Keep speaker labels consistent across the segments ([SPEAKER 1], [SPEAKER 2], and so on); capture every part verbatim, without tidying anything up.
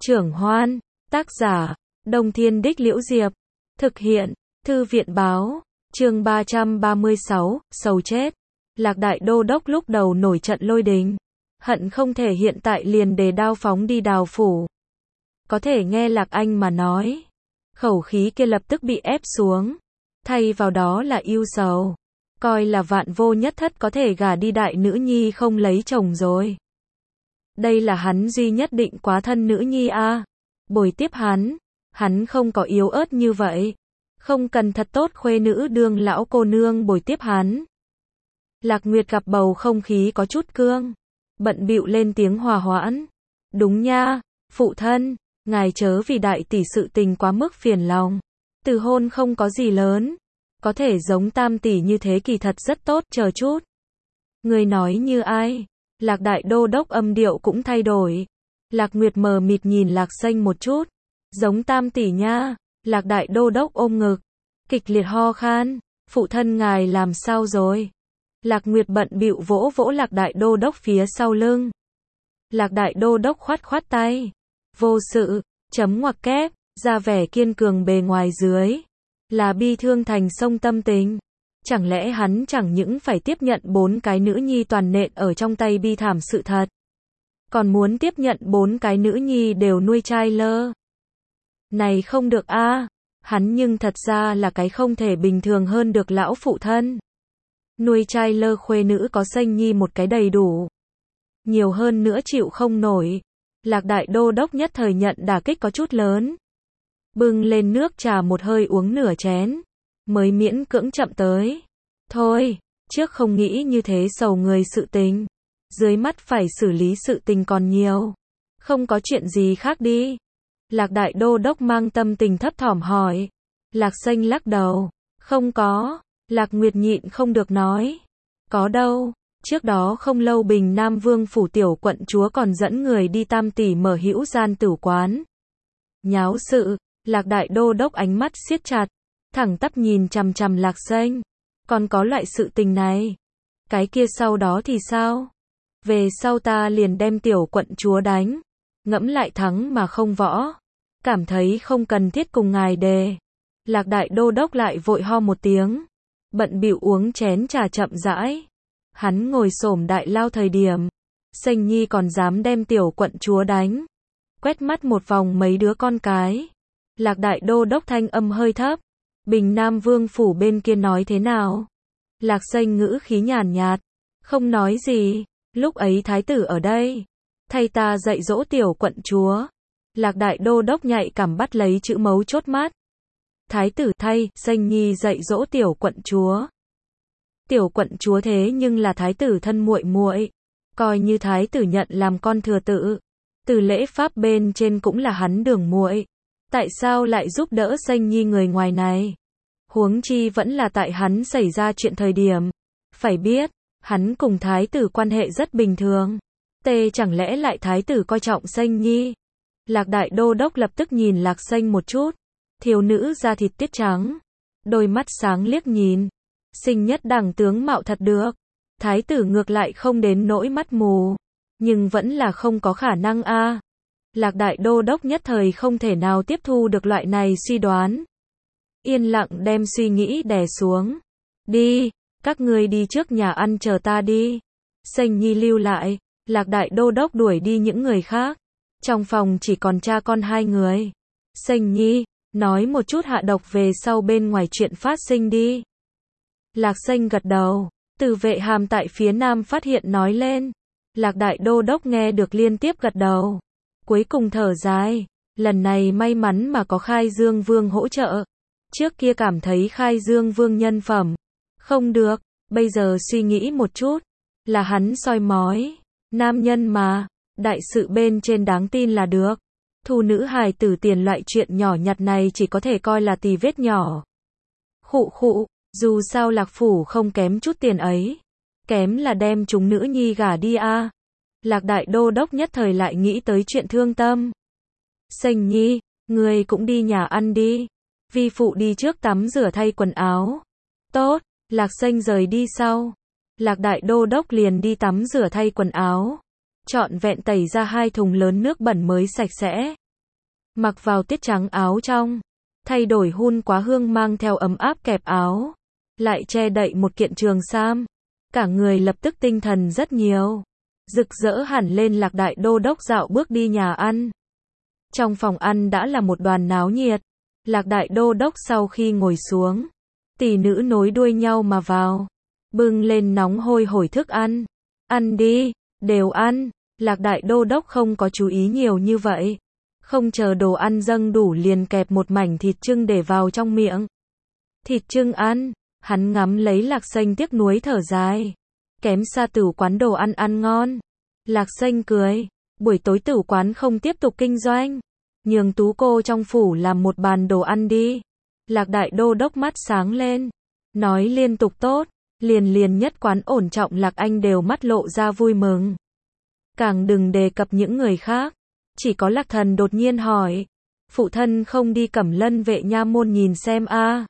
[SPEAKER 1] Trưởng Hoan, tác giả, Đông Thiên Đích Liễu Diệp, thực hiện, Thư viện Báo, chương ba trăm ba mươi sáu, sầu chết. Lạc Đại Đô Đốc lúc đầu nổi trận lôi đình, hận không thể hiện tại liền đề đao phóng đi Đào phủ. Có thể nghe Lạc Anh mà nói, khẩu khí kia lập tức bị ép xuống, thay vào đó là ưu sầu, coi là vạn vô nhất thất có thể gả đi đại nữ nhi không lấy chồng rồi. Đây là hắn duy nhất định quá thân nữ nhi a. À. Bồi tiếp hắn, hắn không có yếu ớt như vậy, không cần thật tốt khuê nữ đương lão cô nương bồi tiếp hắn. Lạc Nguyệt gặp bầu không khí có chút cương, bận bịu lên tiếng hòa hoãn. Đúng nha, phụ thân, ngài chớ vì đại tỷ sự tình quá mức phiền lòng. Từ hôn không có gì lớn, có thể giống tam tỷ như thế kỳ thật rất tốt, chờ chút. Người nói như ai? Lạc Đại Đô Đốc âm điệu cũng thay đổi. Lạc Nguyệt mờ mịt nhìn Lạc Xanh một chút. Giống tam tỷ nha. Lạc Đại Đô Đốc ôm ngực, kịch liệt ho khan. Phụ thân ngài làm sao rồi? Lạc Nguyệt bận bịu vỗ vỗ Lạc Đại Đô Đốc phía sau lưng. Lạc Đại Đô Đốc khoát khoát tay. Vô sự, chấm ngoặc kép, ra vẻ kiên cường bề ngoài dưới. Là bi thương thành sông tâm tình. Chẳng lẽ hắn chẳng những phải tiếp nhận bốn cái nữ nhi toàn nện ở trong tay bi thảm sự thật, còn muốn tiếp nhận bốn cái nữ nhi đều nuôi trai lơ. Này không được a, à. Hắn nhưng thật ra là cái không thể bình thường hơn được lão phụ thân. Nuôi trai lơ khuê nữ có Xanh nhi một cái đầy đủ. Nhiều hơn nữa chịu không nổi. Lạc Đại Đô Đốc nhất thời nhận đả kích có chút lớn. Bưng lên nước trà một hơi uống nửa chén, mới miễn cưỡng chậm tới. Thôi, trước không nghĩ như thế sầu người sự tình. Dưới mắt phải xử lý sự tình còn nhiều. Không có chuyện gì khác đi. Lạc Đại Đô Đốc mang tâm tình thấp thỏm hỏi. Lạc Xanh lắc đầu. Không có. Lạc Nguyệt nhịn không được nói. Có đâu. Trước đó không lâu Bình Nam Vương phủ tiểu quận chúa còn dẫn người đi tam tỷ mở hữu gian tử quán. Nháo sự. Lạc Đại Đô Đốc ánh mắt siết chặt, thẳng tắp nhìn chằm chằm Lạc Xanh. Còn có loại sự tình này. Cái kia sau đó thì sao? Về sau ta liền đem tiểu quận chúa đánh. Ngẫm lại thắng mà không võ. Cảm thấy không cần thiết cùng ngài đề. Lạc Đại Đô Đốc lại vội ho một tiếng. Bận bịu uống chén trà chậm rãi. Hắn ngồi xổm đại lao thời điểm. Xanh nhi còn dám đem tiểu quận chúa đánh. Quét mắt một vòng mấy đứa con cái. Lạc Đại Đô Đốc thanh âm hơi thấp. Bình Nam Vương phủ bên kia nói thế nào? Lạc Xanh ngữ khí nhàn nhạt. Không nói gì. Lúc ấy thái tử ở đây. Thay ta dạy dỗ tiểu quận chúa. Lạc Đại Đô Đốc nhạy cảm bắt lấy chữ mấu chốt mắt. Thái tử thay, Xanh nhi dạy dỗ tiểu quận chúa. Tiểu quận chúa thế nhưng là thái tử thân muội muội, coi như thái tử nhận làm con thừa tự. Từ lễ pháp bên trên cũng là hắn đường muội. Tại sao lại giúp đỡ Xanh nhi người ngoài này? Huống chi vẫn là tại hắn xảy ra chuyện thời điểm. Phải biết, hắn cùng thái tử quan hệ rất bình thường. Tê chẳng lẽ lại thái tử coi trọng Xanh nhi? Lạc Đại Đô Đốc lập tức nhìn Lạc Xanh một chút. Thiếu nữ da thịt tiết trắng, đôi mắt sáng liếc nhìn. Sinh nhất đẳng tướng mạo thật được. Thái tử ngược lại không đến nỗi mắt mù, nhưng vẫn là không có khả năng a. À. Lạc Đại Đô Đốc nhất thời không thể nào tiếp thu được loại này suy đoán. Yên lặng đem suy nghĩ đè xuống. Đi, các ngươi đi trước nhà ăn chờ ta đi. Xanh nhi lưu lại. Lạc Đại Đô Đốc đuổi đi những người khác. Trong phòng chỉ còn cha con hai người. Xanh nhi, nói một chút hạ độc về sau bên ngoài chuyện phát sinh đi. Lạc Xanh gật đầu. Từ vệ hàm tại phía nam phát hiện nói lên. Lạc Đại Đô Đốc nghe được liên tiếp gật đầu. Cuối cùng thở dài. Lần này may mắn mà có Khai Dương Vương hỗ trợ. Trước kia cảm thấy Khai Dương Vương nhân phẩm không được. Bây giờ suy nghĩ một chút. Là hắn soi mói. Nam nhân mà. Đại sự bên trên đáng tin là được. Thu nữ hài tử tiền loại chuyện nhỏ nhặt này chỉ có thể coi là tì vết nhỏ. Khụ khụ. Dù sao Lạc phủ không kém chút tiền ấy. Kém là đem chúng nữ nhi gả đi a. À. Lạc Đại Đô Đốc nhất thời lại nghĩ tới chuyện thương tâm. Xanh nhi, người cũng đi nhà ăn đi. Vi phụ đi trước tắm rửa thay quần áo. Tốt, Lạc Xanh rời đi sau. Lạc Đại Đô Đốc liền đi tắm rửa thay quần áo. Trọn vẹn tẩy ra hai thùng lớn nước bẩn mới sạch sẽ. mặc vào tiết trắng áo trong, thay đổi hun quá hương mang theo ấm áp kẹp áo, lại che đậy một kiện trường sam. Cả người lập tức tinh thần rất nhiều, rực rỡ hẳn lên. Lạc Đại Đô Đốc dạo bước đi nhà ăn. Trong phòng ăn đã là một đoàn náo nhiệt. Lạc Đại Đô Đốc sau khi ngồi xuống, tỷ nữ nối đuôi nhau mà vào, bưng lên nóng hôi hổi thức ăn. Ăn đi, đều ăn. Lạc Đại Đô Đốc không có chú ý nhiều như vậy. Không chờ đồ ăn dâng đủ liền kẹp một mảnh thịt chưng để vào trong miệng. Thịt chưng ăn, hắn ngắm lấy Lạc Xanh tiếc nuối thở dài. Kém xa tửu quán đồ ăn ăn ngon. Lạc Xanh cười, buổi tối tửu quán không tiếp tục kinh doanh, nhường tú cô trong phủ làm một bàn đồ ăn đi. Lạc Đại Đô Đốc mắt sáng lên, nói liên tục tốt, liền liền nhất quán ổn trọng Lạc Anh đều mắt lộ ra vui mừng. Càng đừng đề cập những người khác. Chỉ có Lạc Thần đột nhiên hỏi, phụ thân không đi Cẩm Lân vệ nha môn nhìn xem a? À?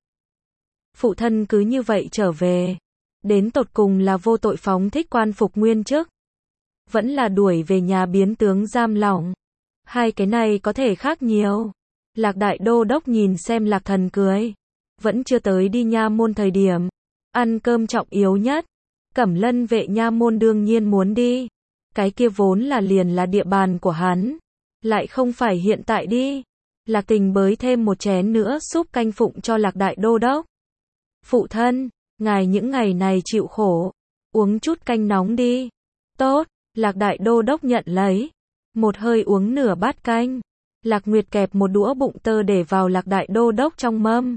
[SPEAKER 1] Phụ thân cứ như vậy trở về, đến tột cùng là vô tội phóng thích quan phục nguyên chức, vẫn là đuổi về nhà biến tướng giam lỏng. Hai cái này có thể khác nhiều. Lạc Đại Đô Đốc nhìn xem Lạc Thần cười, vẫn chưa tới đi nha môn thời điểm, ăn cơm trọng yếu nhất. Cẩm Lân vệ nha môn đương nhiên muốn đi, cái kia vốn là liền là địa bàn của hắn, lại không phải hiện tại đi. Lạc Tình bới thêm một chén nữa súp canh phụng cho Lạc Đại Đô Đốc. Phụ thân, ngài những ngày này chịu khổ, uống chút canh nóng đi. Tốt. Lạc Đại Đô Đốc nhận lấy, một hơi uống nửa bát canh. Lạc Nguyệt kẹp một đũa bụng tơ để vào Lạc Đại Đô Đốc trong mâm.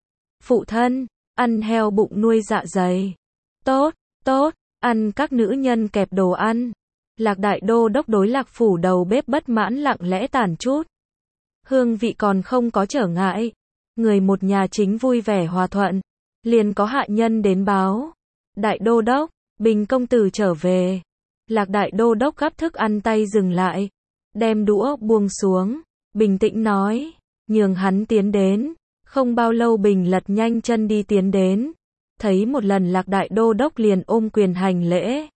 [SPEAKER 1] Phụ thân, ăn heo bụng nuôi dạ dày. Tốt, tốt, ăn các nữ nhân kẹp đồ ăn. Lạc Đại Đô Đốc đối Lạc phủ đầu bếp bất mãn lặng lẽ tản chút. Hương vị còn không có trở ngại. Người một nhà chính vui vẻ hòa thuận. Liền có hạ nhân đến báo. Đại Đô Đốc, Bình công tử trở về. Lạc Đại Đô Đốc gắp thức ăn tay dừng lại, đem đũa buông xuống, bình tĩnh nói, nhường hắn tiến đến. Không bao lâu Bình lật nhanh chân đi tiến đến, thấy một lần Lạc Đại Đô Đốc liền ôm quyền hành lễ.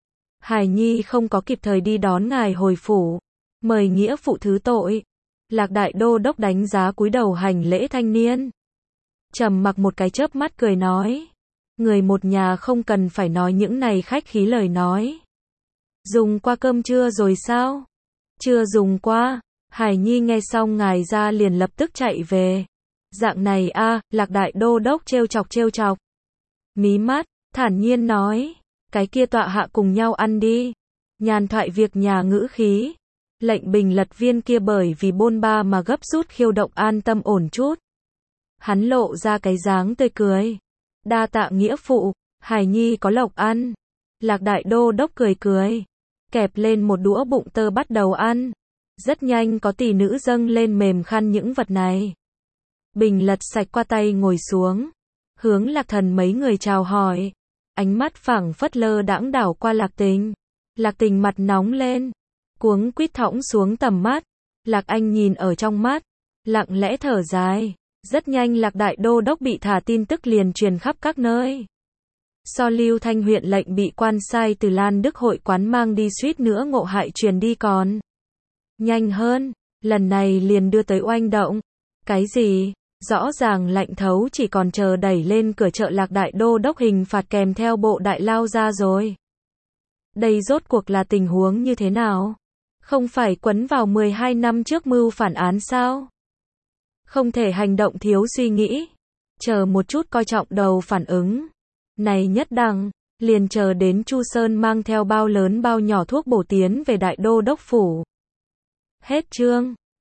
[SPEAKER 1] Hải Nhi không có kịp thời đi đón ngài hồi phủ, mời nghĩa phụ thứ tội. Lạc Đại Đô Đốc đánh giá cúi đầu hành lễ thanh niên, trầm mặc một cái chớp mắt cười nói, người một nhà không cần phải nói những này khách khí lời nói. Dùng qua cơm trưa rồi sao? Chưa dùng qua. Hải Nhi nghe xong ngài ra liền lập tức chạy về. Dạng này a, à, Lạc Đại Đô Đốc trêu chọc trêu chọc. Mí mắt, thản nhiên nói, cái kia tọa hạ cùng nhau ăn đi. Nhàn thoại việc nhà ngữ khí. Lệnh Bình lật viên kia bởi vì bôn ba mà gấp rút khiêu động an tâm ổn chút. Hắn lộ ra cái dáng tươi cười. Đa tạ nghĩa phụ, Hải Nhi có lộc ăn. Lạc Đại Đô Đốc cười cười, kẹp lên một đũa bụng tơ bắt đầu ăn. Rất nhanh có tỷ nữ dâng lên mềm khăn những vật này. Bình lật sạch qua tay ngồi xuống, hướng Lạc Thần mấy người chào hỏi, ánh mắt phảng phất lơ đãng đảo qua Lạc Tình. Lạc Tình mặt nóng lên, cuống quýt thõng xuống tầm mắt. Lạc Anh nhìn ở trong mắt, lặng lẽ thở dài. Rất nhanh Lạc Đại Đô Đốc bị thả tin tức liền truyền khắp các nơi. So Lưu Thanh huyện lệnh bị quan sai từ Lan Đức hội quán mang đi suýt nữa ngộ hại truyền đi còn nhanh hơn, lần này liền đưa tới oanh động. Cái gì? Rõ ràng lạnh thấu chỉ còn chờ đẩy lên cửa chợ Lạc Đại Đô Đốc hình phạt kèm theo bộ đại lao ra rồi. Đây rốt cuộc là tình huống như thế nào? Không phải quấn vào mười hai năm trước mưu phản án sao? Không thể hành động thiếu suy nghĩ. Chờ một chút coi trọng đầu phản ứng. Này nhất đẳng, liền chờ đến Chu Sơn mang theo bao lớn bao nhỏ thuốc bổ tiến về Đại Đô Đốc phủ. Hết chương.